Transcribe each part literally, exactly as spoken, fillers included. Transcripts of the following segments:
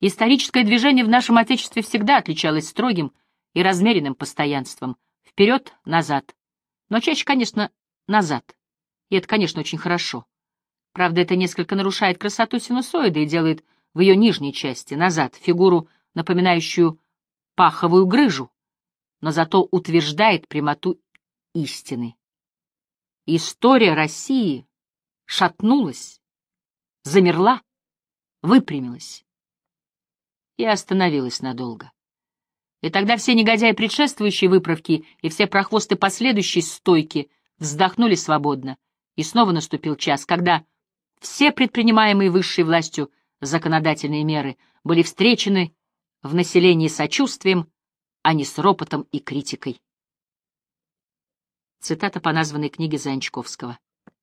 Историческое движение в нашем Отечестве всегда отличалось строгим и размеренным постоянством. Вперед, назад. Но чаще, конечно, назад. И это, конечно, очень хорошо. Правда, это несколько нарушает красоту синусоиды и делает в ее нижней части, назад, фигуру, напоминающую паховую грыжу, но зато утверждает прямоту истины. История России шатнулась, замерла, выпрямилась и остановилась надолго. И тогда все негодяи предшествующей выправки и все прохвосты последующей стойки вздохнули свободно, и снова наступил час, когда все предпринимаемые высшей властью законодательные меры были встречены в населении сочувствием, а не с ропотом и критикой. Цитата по названной книге Заянчковского.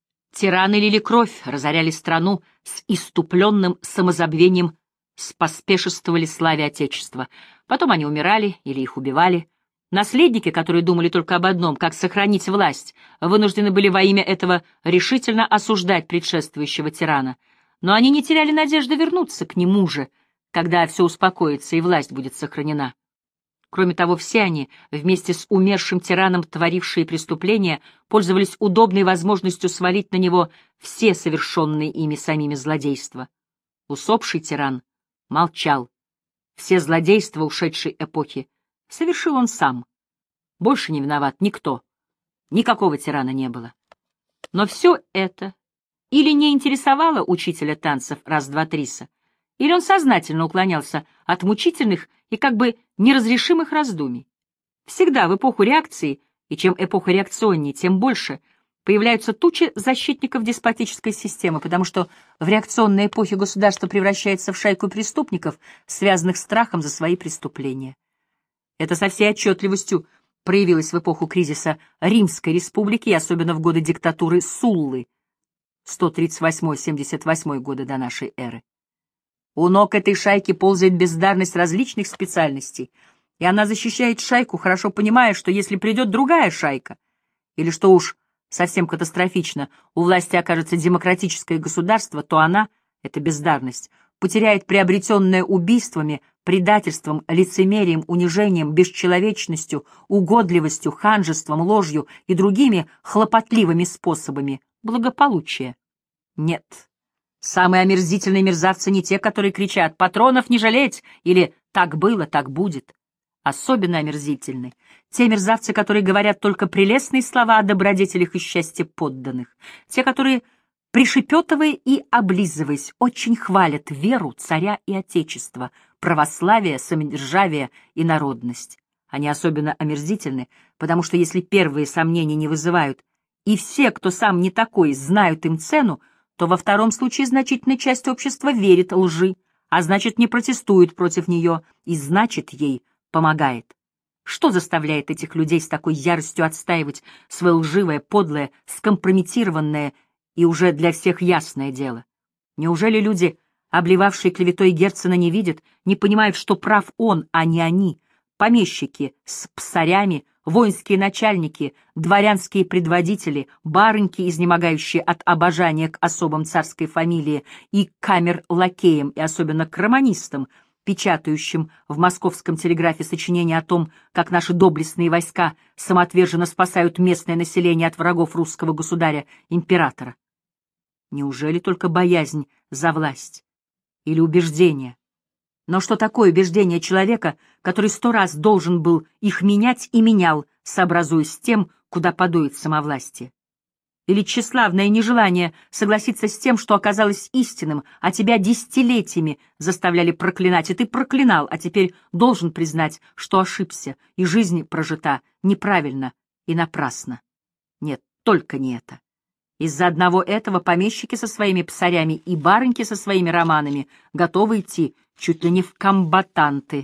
Тираны лили кровь, разоряли страну с иступленным самозабвением, споспешествовали славе Отечества. Потом они умирали или их убивали. Наследники, которые думали только об одном, как сохранить власть, вынуждены были во имя этого решительно осуждать предшествующего тирана. Но они не теряли надежды вернуться к нему же, когда все успокоится и власть будет сохранена. Кроме того, все они, вместе с умершим тираном, творившие преступления, пользовались удобной возможностью свалить на него все совершенные ими самими злодейства. Усопший тиран молчал. Все злодейства ушедшей эпохи совершил он сам. Больше не виноват никто. Никакого тирана не было. Но все это или не интересовало учителя танцев раз-два-триса, или он сознательно уклонялся от мучительных и как бы неразрешимых раздумий. Всегда в эпоху реакции, и чем эпоха реакционнее, тем больше, появляются тучи защитников деспотической системы, потому что в реакционной эпохе государство превращается в шайку преступников, связанных страхом за свои преступления. Это со всей отчетливостью проявилось в эпоху кризиса Римской республики и особенно в годы диктатуры Суллы, сто тридцать восьмой — семьдесят восьмой годы до нашей эры. У ног этой шайки ползает бездарность различных специальностей, и она защищает шайку, хорошо понимая, что если придет другая шайка, или что уж совсем катастрофично, у власти окажется демократическое государство, то она, эта бездарность, потеряет приобретенное убийствами, предательством, лицемерием, унижением, бесчеловечностью, угодливостью, ханжеством, ложью и другими хлопотливыми способами благополучия. Нет. Самые омерзительные мерзавцы не те, которые кричат «патронов не жалеть» или «так было, так будет». Особенно омерзительны те мерзавцы, которые говорят только прелестные слова о добродетелях и счастье подданных, те, которые, пришепетывая и облизываясь, очень хвалят веру, царя и отечества, православие, самодержавие и народность. Они особенно омерзительны, потому что если первые сомнения не вызывают, и все, кто сам не такой, знают им цену, то во втором случае значительная часть общества верит лжи, а значит, не протестует против нее и, значит, ей помогает. Что заставляет этих людей с такой яростью отстаивать свое лживое, подлое, скомпрометированное и уже для всех ясное дело? Неужели люди, обливавшие клеветой Герцена, не видят, не понимают, что прав он, а не они, помещики с псарями, воинские начальники, дворянские предводители, барыньки, изнемогающие от обожания к особам царской фамилии, и камер-лакеям, и особенно к романистам, печатающим в московском телеграфе сочинения о том, как наши доблестные войска самоотверженно спасают местное население от врагов русского государя-императора. Неужели только боязнь за власть или убеждение? Но что такое убеждение человека, который сто раз должен был их менять и менял, сообразуясь с тем, куда подует самовластие? Или тщеславное нежелание согласиться с тем, что оказалось истинным, а тебя десятилетиями заставляли проклинать, и ты проклинал, а теперь должен признать, что ошибся, и жизнь прожита неправильно и напрасно? Нет, только не это. Из-за одного этого помещики со своими псарями и барыньки со своими романами готовы идти чуть ли не в комбатанты.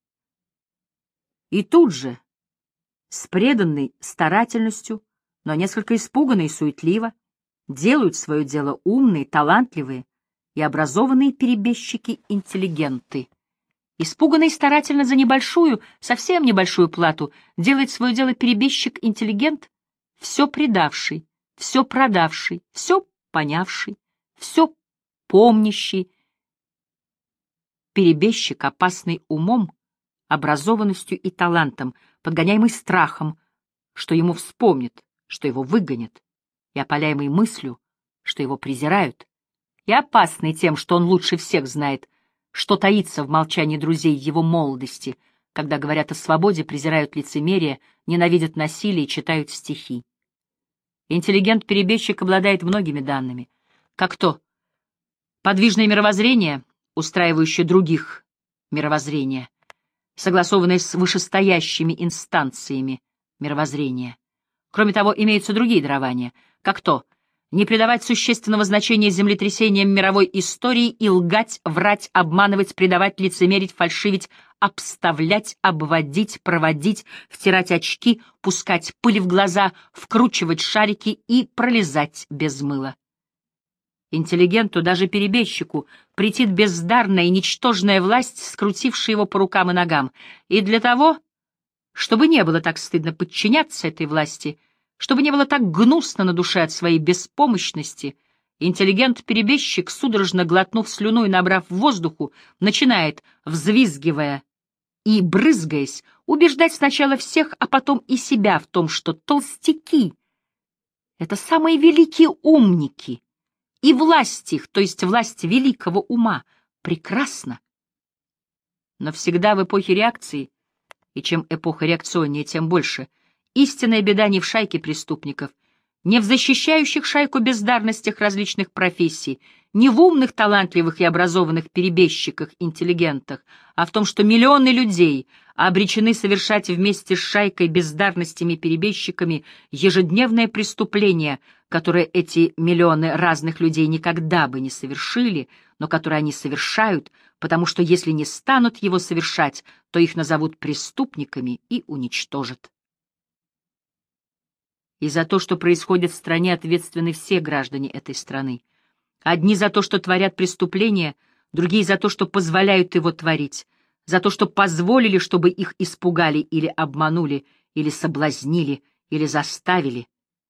И тут же, с преданной старательностью, но несколько испуганно и суетливо, делают свое дело умные, талантливые и образованные перебежчики-интеллигенты. Испуганно и старательно за небольшую, совсем небольшую плату делает свое дело перебежчик-интеллигент, все предавший, все продавший, все понявший, все помнящий перебежчик, опасный умом, образованностью и талантом, подгоняемый страхом, что ему вспомнят, что его выгонят, и опаляемый мыслью, что его презирают, и опасный тем, что он лучше всех знает, что таится в молчании друзей его молодости, когда говорят о свободе, презирают лицемерие, ненавидят насилие и читают стихи. Интеллигент-перебежчик обладает многими данными, как то подвижное мировоззрение, устраивающее других мировоззрения, согласованное с вышестоящими инстанциями мировоззрения. Кроме того, имеются другие дарования, как то не придавать существенного значения землетрясениям мировой истории и лгать, врать, обманывать, предавать, лицемерить, фальшивить, обставлять, обводить, проводить, втирать очки, пускать пыль в глаза, вкручивать шарики и пролезать без мыла. Интеллигенту, даже перебежчику, претит бездарная и ничтожная власть, скрутившая его по рукам и ногам, и для того, чтобы не было так стыдно подчиняться этой власти, чтобы не было так гнусно на душе от своей беспомощности, интеллигент-перебежчик, судорожно глотнув слюну и набрав воздуху, начинает, взвизгивая и брызгаясь, убеждать сначала всех, а потом и себя в том, что толстяки — это самые великие умники, и власть их, то есть власть великого ума, прекрасна. Но всегда в эпохе реакции, и чем эпоха реакционнее, тем больше, истинная беда не в шайке преступников, не в защищающих шайку бездарностях различных профессий, не в умных, талантливых и образованных перебежчиках-интеллигентах, а в том, что миллионы людей обречены совершать вместе с шайкой бездарностями перебежчиками ежедневное преступление, которое эти миллионы разных людей никогда бы не совершили, но которое они совершают, потому что если не станут его совершать, то их назовут преступниками и уничтожат. И за то, что происходит в стране, ответственны все граждане этой страны. Одни за то, что творят преступления, другие за то, что позволяют его творить, за то, что позволили, чтобы их испугали или обманули, или соблазнили, или заставили.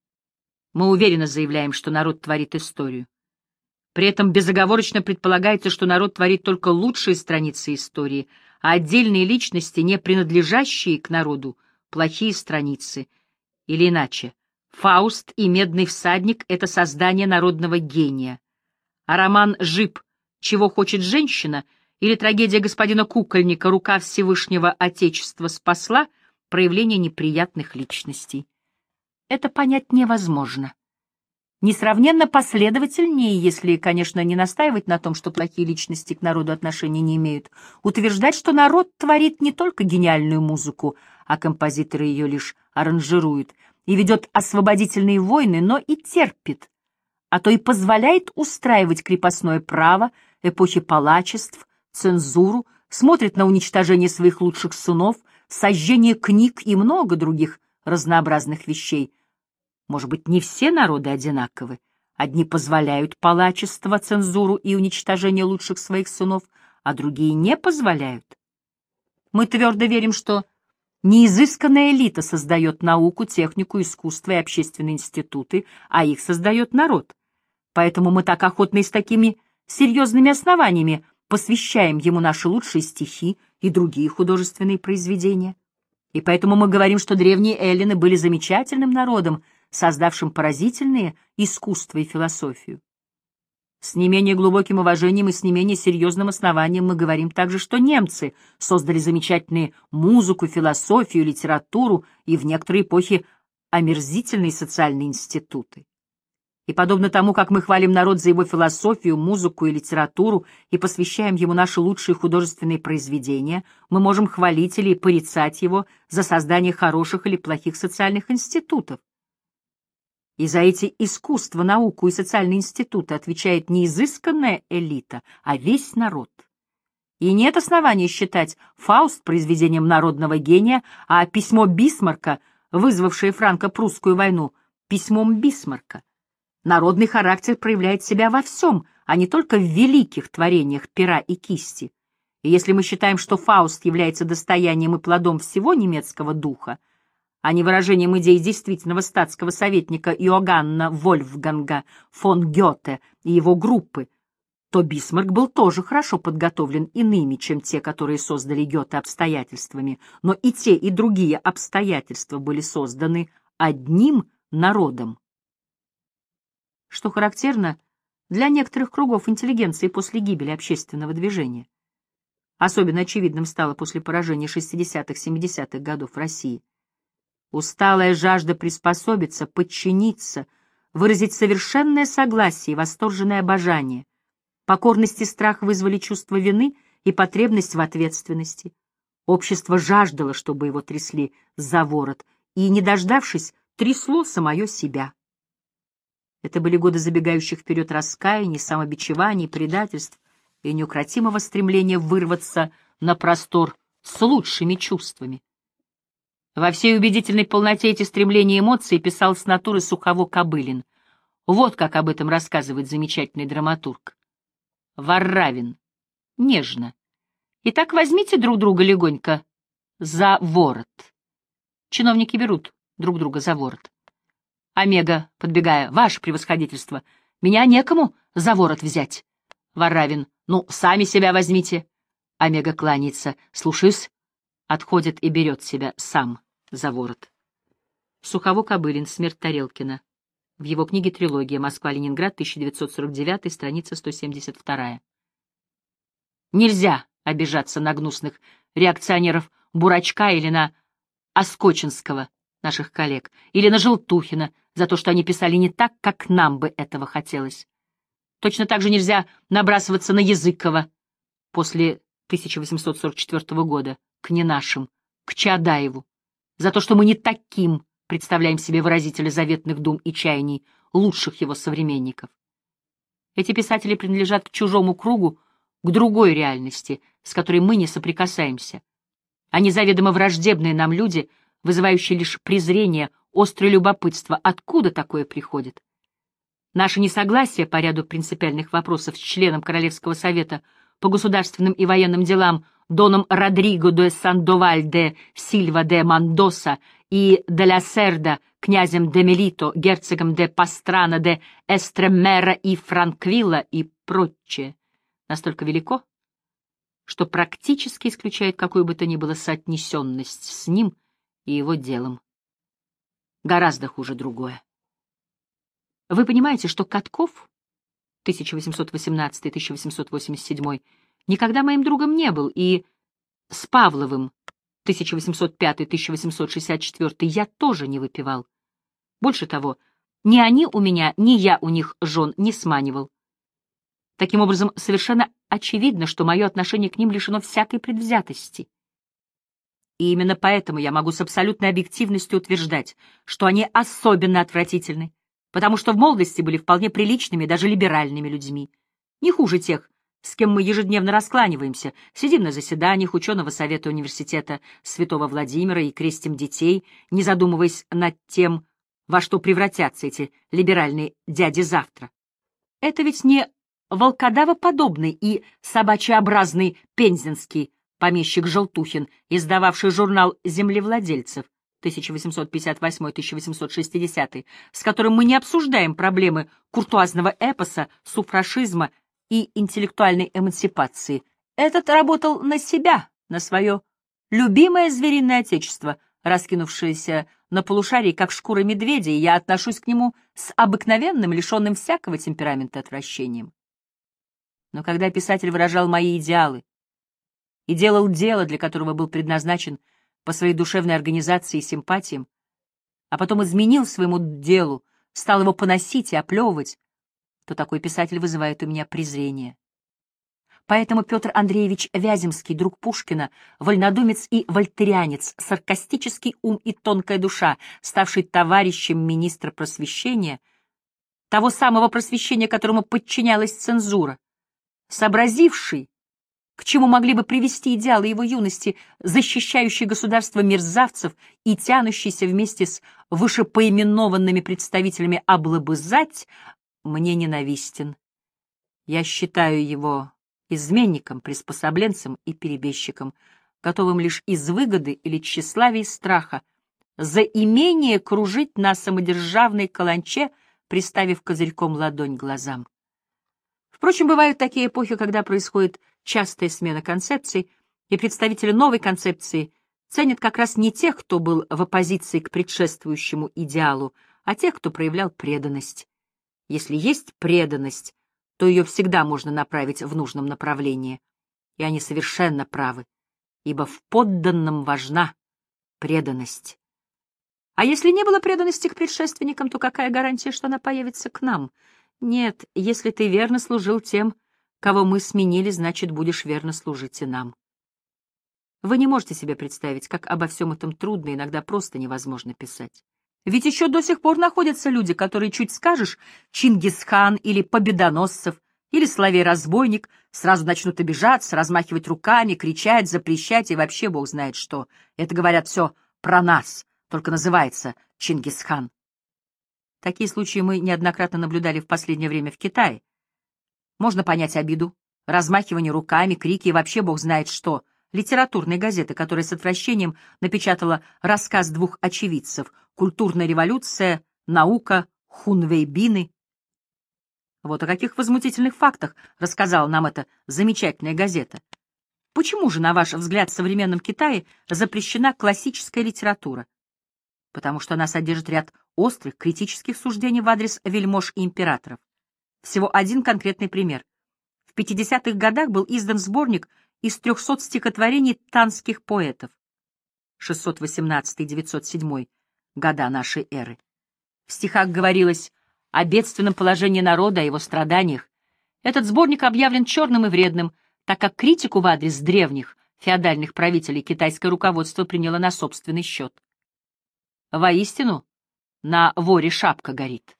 Мы уверенно заявляем, что народ творит историю. При этом безоговорочно предполагается, что народ творит только лучшие страницы истории, а отдельные личности, не принадлежащие к народу, плохие страницы. Или иначе, «Фауст» и «Медный всадник» — это создание народного гения. А роман «Жиб. Чего хочет женщина» или трагедия господина Кукольника «Рука Всевышнего Отечества спасла» — проявление неприятных личностей. Это понять невозможно. Несравненно последовательнее, если, конечно, не настаивать на том, что плохие личности к народу отношения не имеют, утверждать, что народ творит не только гениальную музыку, а композиторы ее лишь аранжируют, и ведет освободительные войны, но и терпит, а то и позволяет устраивать крепостное право, эпохи палачеств, цензуру, смотрит на уничтожение своих лучших сынов, сожжение книг и много других разнообразных вещей. Может быть, не все народы одинаковы. Одни позволяют палачество, цензуру и уничтожение лучших своих сынов, а другие не позволяют. Мы твердо верим, что не изысканная элита создает науку, технику, искусство и общественные институты, а их создает народ. Поэтому мы так охотно и с такими серьезными основаниями посвящаем ему наши лучшие стихи и другие художественные произведения. И поэтому мы говорим, что древние эллины были замечательным народом, создавшим поразительные искусство и философию. С не менее глубоким уважением и с не менее серьезным основанием мы говорим также, что немцы создали замечательные музыку, философию, литературу и в некоторые эпохи омерзительные социальные институты. И подобно тому, как мы хвалим народ за его философию, музыку и литературу и посвящаем ему наши лучшие художественные произведения, мы можем хвалить или порицать его за создание хороших или плохих социальных институтов. И за эти искусства, науку и социальные институты отвечает не изысканная элита, а весь народ. И нет основания считать «Фауст» произведением народного гения, а письмо Бисмарка, вызвавшее франко-прусскую войну, письмом Бисмарка. Народный характер проявляет себя во всем, а не только в великих творениях пера и кисти. И если мы считаем, что Фауст является достоянием и плодом всего немецкого духа, а не выражением идей действительного статского советника Иоганна Вольфганга фон Гёте и его группы, то Бисмарк был тоже хорошо подготовлен иными, чем те, которые создали Гёте обстоятельствами, но и те, и другие обстоятельства были созданы одним народом. Что характерно для некоторых кругов интеллигенции после гибели общественного движения. Особенно очевидным стало после поражения шестидесятых-семидесятых годов в России. Усталая жажда приспособиться, подчиниться, выразить совершенное согласие и восторженное обожание. Покорность и страх вызвали чувство вины и потребность в ответственности. Общество жаждало, чтобы его трясли за ворот, и, не дождавшись, трясло самое себя. Это были годы забегающих вперед раскаяний, самобичеваний, предательств и неукротимого стремления вырваться на простор с лучшими чувствами. Во всей убедительной полноте эти стремления и эмоции писал с натуры Сухово-Кобылин. Вот как об этом рассказывает замечательный драматург. Варравин. Нежно. Итак, возьмите друг друга легонько за ворот. Чиновники берут друг друга за ворот. Омега, подбегая, ваше превосходительство, меня некому за ворот взять. Варравин. Ну, сами себя возьмите. Омега кланяется. Слушаюсь. Отходит и берет себя сам за ворот. Сухово-Кобылин. Смерть Тарелкина. В его книге «Трилогия. Москва-Ленинград, тысяча девятьсот сорок девятый, страница сто семьдесят два. Нельзя обижаться на гнусных реакционеров Бурачка или на Оскочинского, наших коллег, или на Желтухина за то, что они писали не так, как нам бы этого хотелось. Точно так же нельзя набрасываться на Языкова после тысяча восемьсот сорок четвёртого года, к не нашим, к Чаадаеву, за то, что мы не таким представляем себе выразителя заветных дум и чаяний лучших его современников. Эти писатели принадлежат к чужому кругу, к другой реальности, с которой мы не соприкасаемся. Они заведомо враждебные нам люди, вызывающие лишь презрение, острое любопытство. Откуда такое приходит? Наше несогласие по ряду принципиальных вопросов с членом Королевского совета по государственным и военным делам доном Родриго де Сандоваль де Сильва де Мандоса и де ла Серда, князем де Мелито, герцогом де Пастрана де Эстремера и Франквилла и прочее, настолько велико, что практически исключает какую бы то ни было соотнесенность с ним и его делом. Гораздо хуже другое. Вы понимаете, что Катков, тысяча восемьсот восемнадцатый — тысяча восемьсот восемьдесят седьмой, никогда моим другом не был, и с Павловым, тысяча восемьсот пятый — тысяча восемьсот шестьдесят четвёртый, я тоже не выпивал. Больше того, ни они у меня, ни я у них жен не сманивал. Таким образом, совершенно очевидно, что мое отношение к ним лишено всякой предвзятости. И именно поэтому я могу с абсолютной объективностью утверждать, что они особенно отвратительны, потому что в молодости были вполне приличными, даже либеральными людьми, не хуже тех, с кем мы ежедневно раскланиваемся, сидим на заседаниях ученого совета университета Святого Владимира и крестим детей, не задумываясь над тем, во что превратятся эти либеральные дяди завтра. Это ведь не волкодавоподобный и собачьеобразный пензенский помещик Желтухин, издававший журнал «Землевладельцев» тысяча восемьсот пятьдесят восьмой — тысяча восемьсот шестидесятый, с которым мы не обсуждаем проблемы куртуазного эпоса, суфражизма и интеллектуальной эмансипации. Этот работал на себя, на свое любимое звериное отечество, раскинувшееся на полушарии, как шкура медведя, и я отношусь к нему с обыкновенным, лишенным всякого темперамента отвращением. Но когда писатель выражал мои идеалы и делал дело, для которого был предназначен по своей душевной организации и симпатиям, а потом изменил своему делу, стал его поносить и оплевывать, то такой писатель вызывает у меня презрение. Поэтому Петр Андреевич Вяземский, друг Пушкина, вольнодумец и вольтерианец, саркастический ум и тонкая душа, ставший товарищем министра просвещения, того самого просвещения, которому подчинялась цензура, сообразивший, к чему могли бы привести идеалы его юности, защищающий государство мерзавцев и тянущийся вместе с вышепоименованными представителями облобызать, мне ненавистен. Я считаю его изменником, приспособленцем и перебежчиком, готовым лишь из выгоды или тщеславия и страха за имение кружить на самодержавной каланче, приставив козырьком ладонь глазам. Впрочем, бывают такие эпохи, когда происходит частая смена концепций, и представители новой концепции ценят как раз не тех, кто был в оппозиции к предшествующему идеалу, а тех, кто проявлял преданность. Если есть преданность, то ее всегда можно направить в нужном направлении. И они совершенно правы, ибо в подданном важна преданность. А если не было преданности к предшественникам, то какая гарантия, что она появится к нам? Нет, если ты верно служил тем, кого мы сменили, значит, будешь верно служить и нам. Вы не можете себе представить, как обо всем этом трудно, иногда просто невозможно писать. Ведь еще до сих пор находятся люди, которые, чуть скажешь, Чингисхан или Победоносцев, или Соловей-разбойник, сразу начнут обижаться, размахивать руками, кричать, запрещать и вообще бог знает что. Это, говорят, все про нас, только называется Чингисхан. Такие случаи мы неоднократно наблюдали в последнее время в Китае. Можно понять обиду, размахивание руками, крики и вообще бог знает что. Литературной газеты, которая с отвращением напечатала рассказ двух очевидцев «Культурная революция, наука, хунвейбины». Вот о каких возмутительных фактах рассказала нам эта замечательная газета. Почему же, на ваш взгляд, в современном Китае запрещена классическая литература? Потому что она содержит ряд острых критических суждений в адрес вельмож и императоров. Всего один конкретный пример. В пятидесятых годах был издан сборник из трехсот стихотворений танских поэтов. шестьсот восемнадцатый — девятьсот седьмой года нашей эры. В стихах говорилось о бедственном положении народа, о его страданиях. Этот сборник объявлен черным и вредным, так как критику в адрес древних феодальных правителей китайское руководство приняло на собственный счет. Воистину, на воре шапка горит.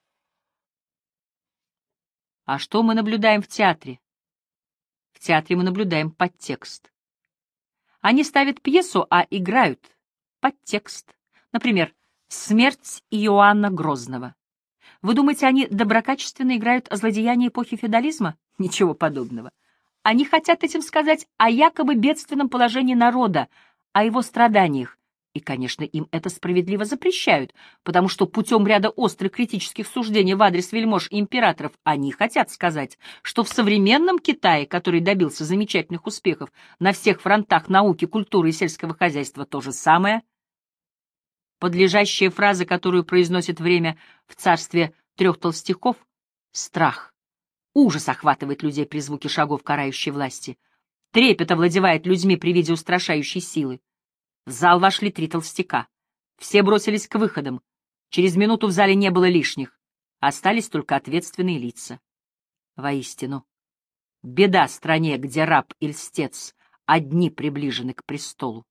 А что мы наблюдаем в театре? В театре мы наблюдаем подтекст. Они ставят пьесу, а играют подтекст. Например, «Смерть Иоанна Грозного». Вы думаете, они доброкачественно играют о злодеянии эпохи феодализма? Ничего подобного. Они хотят этим сказать о якобы бедственном положении народа, о его страданиях. И, конечно, им это справедливо запрещают, потому что путем ряда острых критических суждений в адрес вельмож и императоров они хотят сказать, что в современном Китае, который добился замечательных успехов на всех фронтах науки, культуры и сельского хозяйства, то же самое. Подлежащая фраза, которую произносит время в царстве трех толстяков — страх. Ужас охватывает людей при звуке шагов карающей власти. Трепет овладевает людьми при виде устрашающей силы. В зал вошли три толстяка. Все бросились к выходам. Через минуту в зале не было лишних. Остались только ответственные лица. Воистину, беда стране, где раб и льстец одни приближены к престолу.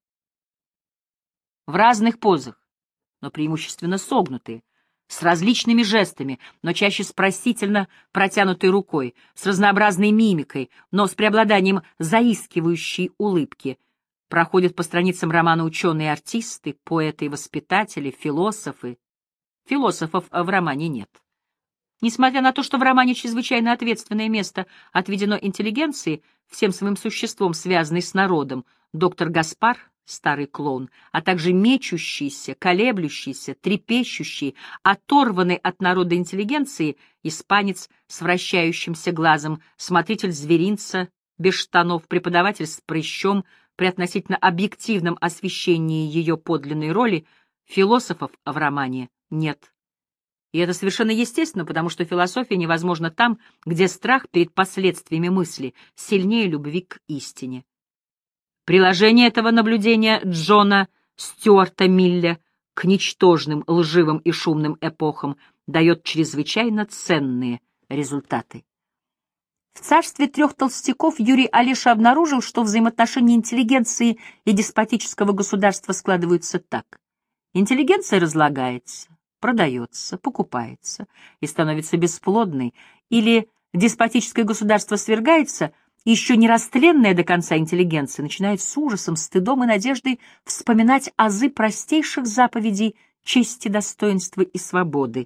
В разных позах, но преимущественно согнутые, с различными жестами, но чаще с просительно протянутой рукой, с разнообразной мимикой, но с преобладанием заискивающей улыбки, проходят по страницам романа ученые-артисты, поэты и воспитатели, философы. Философов в романе нет. Несмотря на то, что в романе чрезвычайно ответственное место отведено интеллигенции, всем своим существом связанной с народом, доктор Гаспар, старый клоун, а также мечущийся, колеблющийся, трепещущий, оторванный от народа интеллигенции, испанец с вращающимся глазом, смотритель зверинца без штанов, преподаватель с прыщом, при относительно объективном освещении ее подлинной роли, философов в романе нет. И это совершенно естественно, потому что философия невозможна там, где страх перед последствиями мысли сильнее любви к истине. Приложение этого наблюдения Джона Стюарта Милля к ничтожным, лживым и шумным эпохам дает чрезвычайно ценные результаты. В царстве трех толстяков Юрий Олеша обнаружил, что взаимоотношения интеллигенции и деспотического государства складываются так. Интеллигенция разлагается, продается, покупается и становится бесплодной, или деспотическое государство свергается, и еще не растленная до конца интеллигенция начинает с ужасом, стыдом и надеждой вспоминать азы простейших заповедей чести, достоинства и свободы.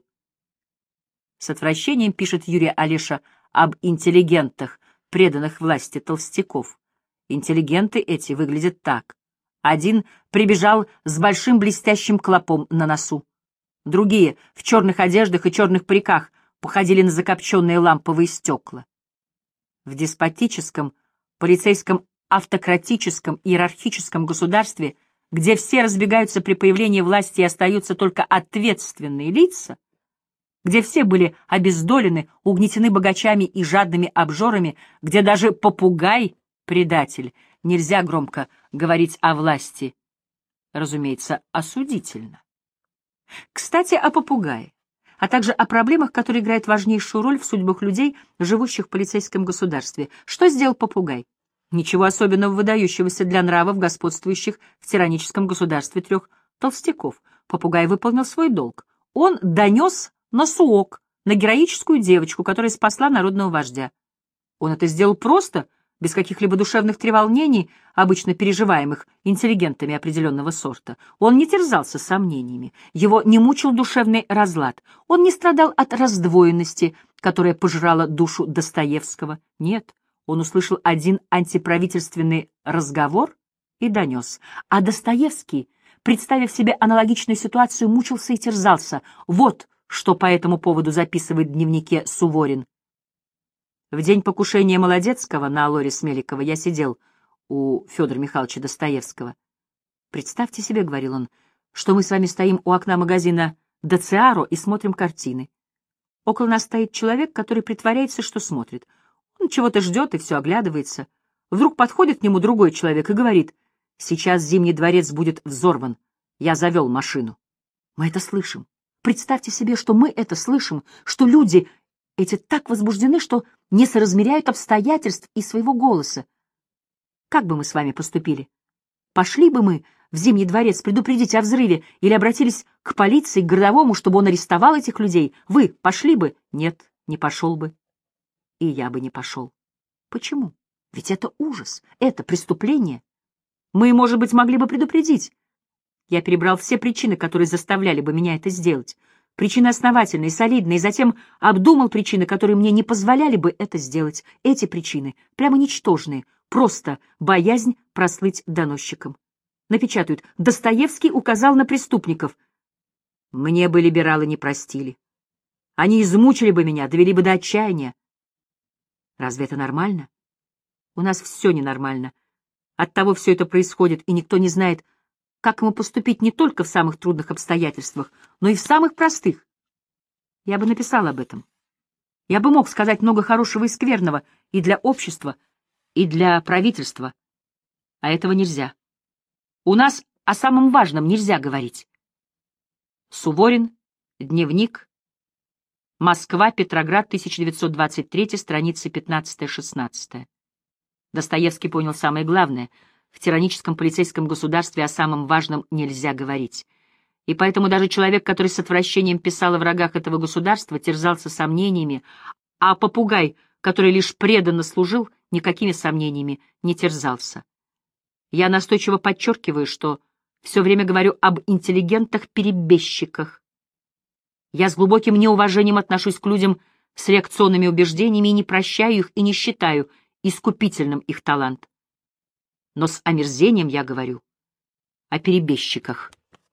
С отвращением пишет Юрий Олеша об интеллигентах, преданных власти толстяков. Интеллигенты эти выглядят так. Один прибежал с большим блестящим клопом на носу. Другие в черных одеждах и черных париках походили на закопченные ламповые стекла. В деспотическом, полицейском, автократическом, иерархическом государстве, где все разбегаются при появлении власти и остаются только ответственные лица, где все были обездолены, угнетены богачами и жадными обжорами, где даже попугай — предатель, нельзя громко говорить о власти, разумеется, осудительно. Кстати, о попугае, а также о проблемах, которые играют важнейшую роль в судьбах людей, живущих в полицейском государстве. Что сделал попугай? Ничего особенного выдающегося для нравов, господствующих в тираническом государстве трех толстяков. Попугай выполнил свой долг. Он донес на суок, на героическую девочку, которая спасла народного вождя. Он это сделал просто, без каких-либо душевных треволнений, обычно переживаемых интеллигентами определенного сорта. Он не терзался сомнениями, его не мучил душевный разлад, он не страдал от раздвоенности, которая пожирала душу Достоевского. Нет, он услышал один антиправительственный разговор и донес. А Достоевский, представив себе аналогичную ситуацию, мучился и терзался. Вот что по этому поводу записывает в дневнике Суворин. В день покушения Молодецкого на Лорис Меликова я сидел у Федора Михайловича Достоевского. «Представьте себе, — говорил он, — что мы с вами стоим у окна магазина Доциаро и смотрим картины. Около нас стоит человек, который притворяется, что смотрит. Он чего-то ждет и все оглядывается. Вдруг подходит к нему другой человек и говорит: «Сейчас Зимний дворец будет взорван. Я завел машину». Мы это слышим. Представьте себе, что мы это слышим, что люди эти так возбуждены, что не соразмеряют обстоятельств и своего голоса. Как бы мы с вами поступили? Пошли бы мы в Зимний дворец предупредить о взрыве или обратились к полиции, к городовому, чтобы он арестовал этих людей? Вы пошли бы? Нет, не пошел бы. И я бы не пошел. Почему? Ведь это ужас, это преступление. Мы, может быть, могли бы предупредить. Я перебрал все причины, которые заставляли бы меня это сделать. Причины основательные, солидные, и затем обдумал причины, которые мне не позволяли бы это сделать. Эти причины прямо ничтожные, просто боязнь прослыть доносчиком. Напечатают: Достоевский указал на преступников. Мне бы либералы не простили. Они измучили бы меня, довели бы до отчаяния. Разве это нормально? У нас все ненормально. Оттого все это происходит, и никто не знает, как ему поступить не только в самых трудных обстоятельствах, но и в самых простых. Я бы написал об этом. Я бы мог сказать много хорошего и скверного и для общества, и для правительства. А этого нельзя. У нас о самом важном нельзя говорить. Суворин, дневник, Москва, Петроград, тысяча девятьсот двадцать третий, страницы пятнадцатая-шестнадцатая. Достоевский понял самое главное. В тираническом полицейском государстве о самом важном нельзя говорить. И поэтому даже человек, который с отвращением писал о врагах этого государства, терзался сомнениями, а попугай, который лишь преданно служил, никакими сомнениями не терзался. Я настойчиво подчеркиваю, что все время говорю об интеллигентах-перебежчиках. Я с глубоким неуважением отношусь к людям с реакционными убеждениями и не прощаю их и не считаю искупительным их талант. Но с омерзением я говорю о перебежчиках.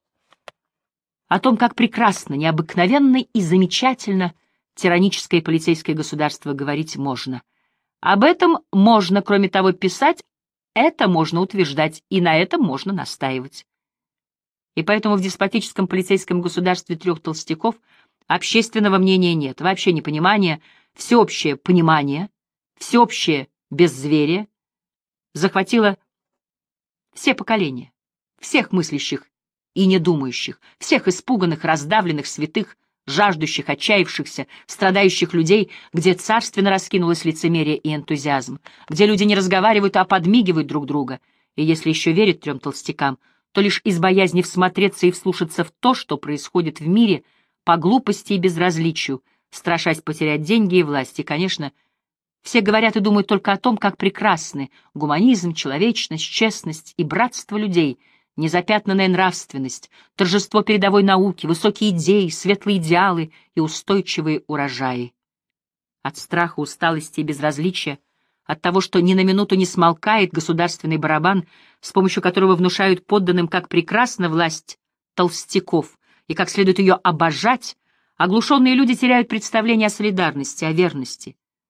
О том, как прекрасно, необыкновенно и замечательно тираническое и полицейское государство говорить можно. Об этом можно, кроме того, писать, это можно утверждать, и на этом можно настаивать. И поэтому в деспотическом полицейском государстве трех толстяков общественного мнения нет, вообще непонимания, всеобщее понимание, всеобщее беззверие захватило все поколения, всех мыслящих и недумающих, всех испуганных, раздавленных, святых, жаждущих, отчаявшихся, страдающих людей, где царственно раскинулось лицемерие и энтузиазм, где люди не разговаривают, а подмигивают друг друга, и если еще верят трем толстякам, то лишь из боязни всмотреться и вслушаться в то, что происходит в мире по глупости и безразличию, страшась потерять деньги и власть. И, конечно, все говорят и думают только о том, как прекрасны гуманизм, человечность, честность и братство людей, незапятнанная нравственность, торжество передовой науки, высокие идеи, светлые идеалы и устойчивые урожаи. От страха, усталости и безразличия, от того, что ни на минуту не смолкает государственный барабан, с помощью которого внушают подданным, как прекрасна власть толстяков и как следует ее обожать, оглушенные люди теряют представление о солидарности, о верности.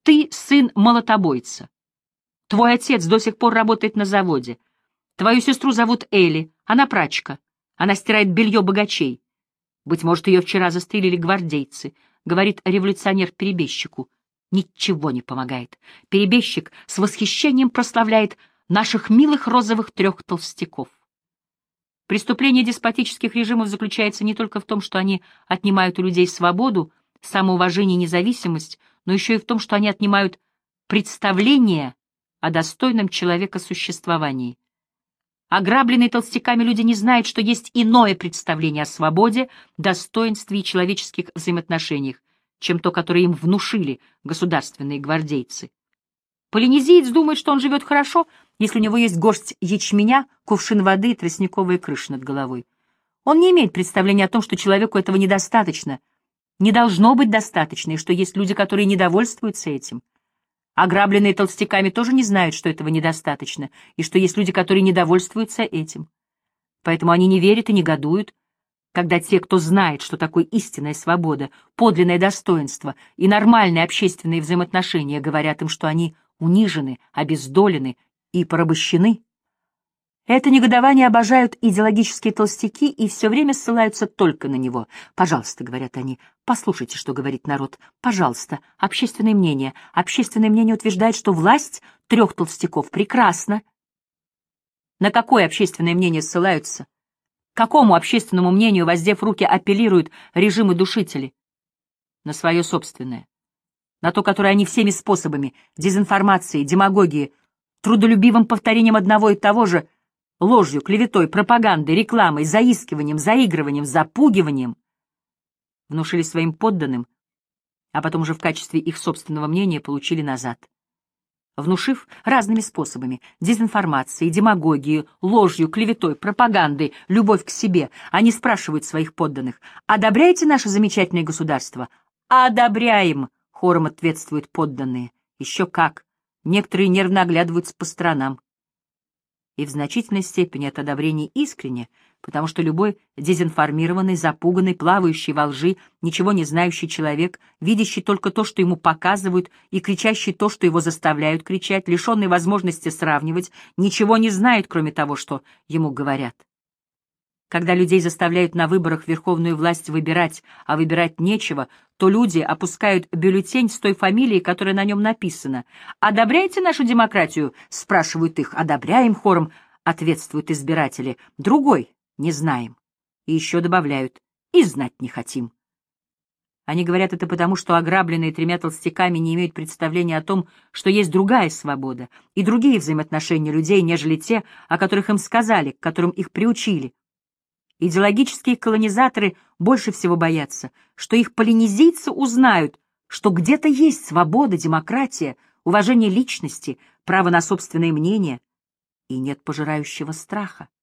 Ты сын молотобойца. Твой отец до сих пор работает на заводе. Твою сестру зовут Элли, она прачка. Она стирает белье богачей. Быть может, ее вчера застрелили гвардейцы, говорит революционер перебежчику. Ничего не помогает. Перебежчик с восхищением прославляет наших милых розовых трех толстяков. Преступление деспотических режимов заключается не только в том, что они отнимают у людей свободу, самоуважение и независимость, но еще и в том, что они отнимают представление о достойном человека существовании. Ограбленные толстяками люди не знают, что есть иное представление о свободе, достоинстве и человеческих взаимоотношениях, чем то, которое им внушили государственные гвардейцы. Полинезиец думает, что он живет хорошо, если у него есть горсть ячменя, кувшин воды и тростниковая крыша над головой. Он не имеет представления о том, что человеку этого недостаточно, не должно быть достаточно, и что есть люди, которые недовольствуются этим. Ограбленные толстяками тоже не знают, что этого недостаточно, и что есть люди, которые недовольствуются этим. Поэтому они не верят и негодуют, когда те, кто знает, что такое истинная свобода, подлинное достоинство и нормальные общественные взаимоотношения, говорят им, что они унижены, обездолены и порабощены. Это негодование обожают идеологические толстяки и все время ссылаются только на него. «Пожалуйста», — говорят они, — «послушайте, что говорит народ. Пожалуйста, общественное мнение. Общественное мнение утверждает, что власть трех толстяков прекрасна». На какое общественное мнение ссылаются? К какому общественному мнению, воздев руки, апеллируют режимы-душители? На свое собственное. На то, которое они всеми способами — дезинформацией, демагогией, трудолюбивым повторением одного и того же, ложью, клеветой, пропагандой, рекламой, заискиванием, заигрыванием, запугиванием внушили своим подданным, а потом уже в качестве их собственного мнения получили назад. Внушив разными способами — дезинформацией, демагогией, ложью, клеветой, пропагандой, любовь к себе, они спрашивают своих подданных: «Одобряете наше замечательное государство?» «Одобряем», — хором ответствуют подданные. Еще как. Некоторые нервно оглядываются по сторонам. И в значительной степени это одобрение искренне, потому что любой дезинформированный, запуганный, плавающий во лжи, ничего не знающий человек, видящий только то, что ему показывают, и кричащий то, что его заставляют кричать, лишенный возможности сравнивать, ничего не знает, кроме того, что ему говорят. Когда людей заставляют на выборах верховную власть выбирать, а выбирать нечего, то люди опускают бюллетень с той фамилией, которая на нем написана. «Одобряете нашу демократию?» — спрашивают их. «Одобряем», — хором ответствуют избиратели. «Другой не знаем». И еще добавляют: «И знать не хотим». Они говорят это потому, что ограбленные тремя толстяками не имеют представления о том, что есть другая свобода и другие взаимоотношения людей, нежели те, о которых им сказали, к которым их приучили. Идеологические колонизаторы больше всего боятся, что их полинезийцы узнают, что где-то есть свобода, демократия, уважение личности, право на собственное мнение, и нет пожирающего страха.